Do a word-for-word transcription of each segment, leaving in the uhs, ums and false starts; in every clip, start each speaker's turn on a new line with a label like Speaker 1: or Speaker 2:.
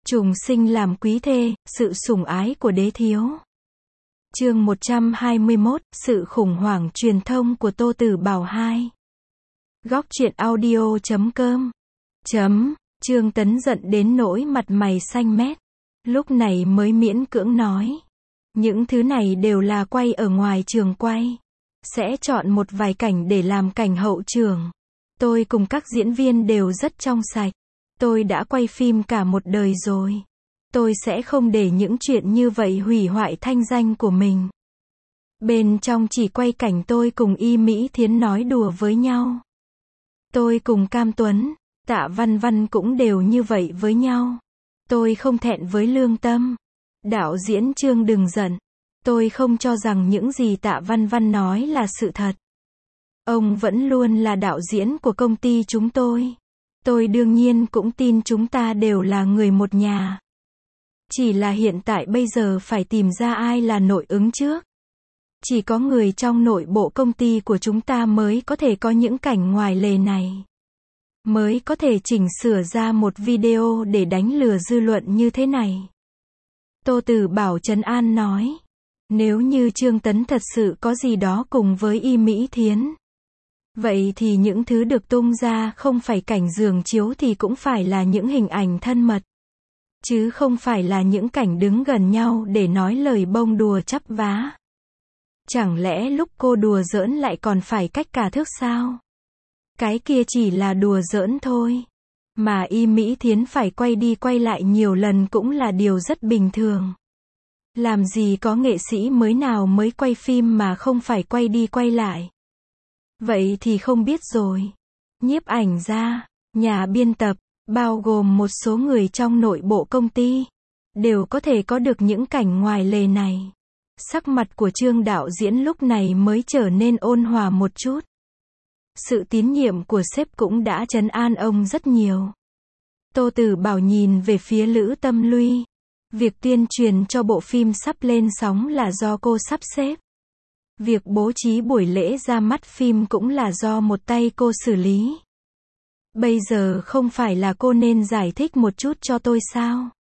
Speaker 1: Trùng sinh làm quý thê, sự sủng ái của đế thiếu. Chương một trăm hai mươi mốt, sự khủng hoảng truyền thông của Tô Tử Bảo hai. Góc truyện audio chấm com. Chấm, Trương Tấn giận đến nỗi mặt mày xanh mét. Lúc này mới miễn cưỡng nói. Những thứ này đều là quay ở ngoài trường quay. Sẽ chọn một vài cảnh để làm cảnh hậu trường. Tôi cùng các diễn viên đều rất trong sạch. Tôi đã quay phim cả một đời rồi. Tôi sẽ không để những chuyện như vậy hủy hoại thanh danh của mình. Bên trong chỉ quay cảnh tôi cùng Y Mỹ Thiến nói đùa với nhau. Tôi cùng Cam Tuấn, Tạ Văn Văn cũng đều như vậy với nhau. Tôi không thẹn với lương tâm. Đạo diễn Trương đừng giận. Tôi không cho rằng những gì Tạ Văn Văn nói là sự thật. Ông vẫn luôn là đạo diễn của công ty chúng tôi. Tôi đương nhiên cũng tin chúng ta đều là người một nhà. Chỉ là hiện tại bây giờ phải tìm ra ai là nội ứng trước. Chỉ có người trong nội bộ công ty của chúng ta mới có thể có những cảnh ngoài lề này. Mới có thể chỉnh sửa ra một video để đánh lừa dư luận như thế này. Tô Tử Bảo trấn an nói. Nếu như Trương Tấn thật sự có gì đó cùng với Y Mỹ Thiến. Vậy thì những thứ được tung ra không phải cảnh giường chiếu thì cũng phải là những hình ảnh thân mật. Chứ không phải là những cảnh đứng gần nhau để nói lời bông đùa chắp vá. Chẳng lẽ lúc cô đùa giỡn lại còn phải cách cả thước sao? Cái kia chỉ là đùa giỡn thôi. Mà Y Mỹ Thiến phải quay đi quay lại nhiều lần cũng là điều rất bình thường. Làm gì có nghệ sĩ mới nào mới quay phim mà không phải quay đi quay lại. Vậy thì không biết rồi. Nhiếp ảnh gia, nhà biên tập, bao gồm một số người trong nội bộ công ty, đều có thể có được những cảnh ngoài lề này. Sắc mặt của Trương đạo diễn lúc này mới trở nên ôn hòa một chút. Sự tín nhiệm của sếp cũng đã trấn an ông rất nhiều. Tô Tử Bảo nhìn về phía Lữ Tâm Luy. Việc tuyên truyền cho bộ phim sắp lên sóng là do cô sắp xếp. Việc bố trí buổi lễ ra mắt phim cũng là do một tay cô xử lý. Bây giờ không phải là cô nên giải thích một chút cho tôi sao?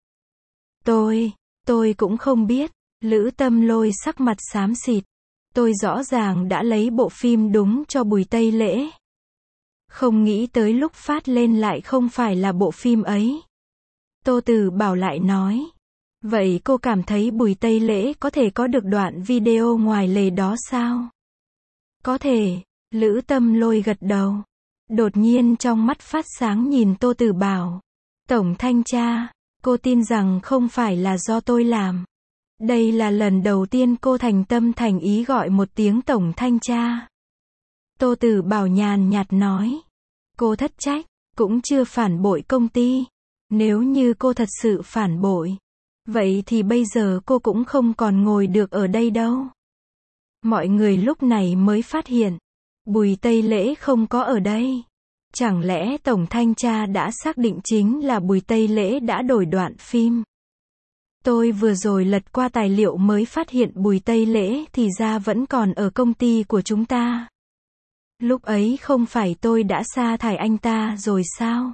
Speaker 1: Tôi, tôi cũng không biết. Lữ Tâm Lôi sắc mặt xám xịt. Tôi rõ ràng đã lấy bộ phim đúng cho buổi tây lễ. Không nghĩ tới lúc phát lên lại không phải là bộ phim ấy. Tô Tử Bảo lại nói. Vậy cô cảm thấy buổi tây lễ có thể có được đoạn video ngoài lề đó sao? Có thể, Lữ Tâm Lôi gật đầu. Đột nhiên trong mắt phát sáng nhìn Tô Tử Bảo. Tổng thanh tra, cô tin rằng không phải là do tôi làm. Đây là lần đầu tiên cô thành tâm thành ý gọi một tiếng tổng thanh tra. Tô Tử Bảo nhàn nhạt nói. Cô thất trách, cũng chưa phản bội công ty. Nếu như cô thật sự phản bội, vậy thì bây giờ cô cũng không còn ngồi được ở đây đâu. Mọi người lúc này mới phát hiện. Bùi Tây Lễ không có ở đây. Chẳng lẽ tổng thanh tra đã xác định chính là Bùi Tây Lễ đã đổi đoạn phim? Tôi vừa rồi lật qua tài liệu mới phát hiện Bùi Tây Lễ thì ra vẫn còn ở công ty của chúng ta. Lúc ấy không phải tôi đã sa thải anh ta rồi sao?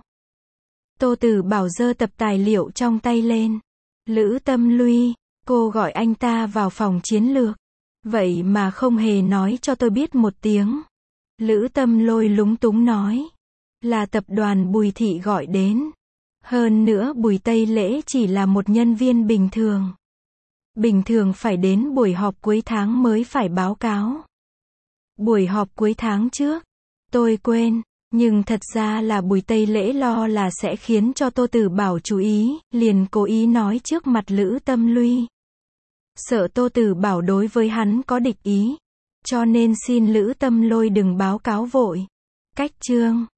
Speaker 1: Tô Tử Bảo giơ tập tài liệu trong tay lên. Lữ Tâm Luy, cô gọi anh ta vào phòng chiến lược. Vậy mà không hề nói cho tôi biết một tiếng. Lữ Tâm Lôi lúng túng nói. Là tập đoàn Bùi Thị gọi đến. Hơn nữa Bùi Tây Lễ chỉ là một nhân viên bình thường. Bình thường phải đến buổi họp cuối tháng mới phải báo cáo. Buổi họp cuối tháng trước. Tôi quên. Nhưng thật ra là Bùi Tây Lễ lo là sẽ khiến cho Tô Tử Bảo chú ý, liền cố ý nói trước mặt Lữ Tâm Luy. Sợ Tô Tử Bảo đối với hắn có địch ý. Cho nên xin Lữ Tâm Lôi đừng báo cáo vội. Cách chương.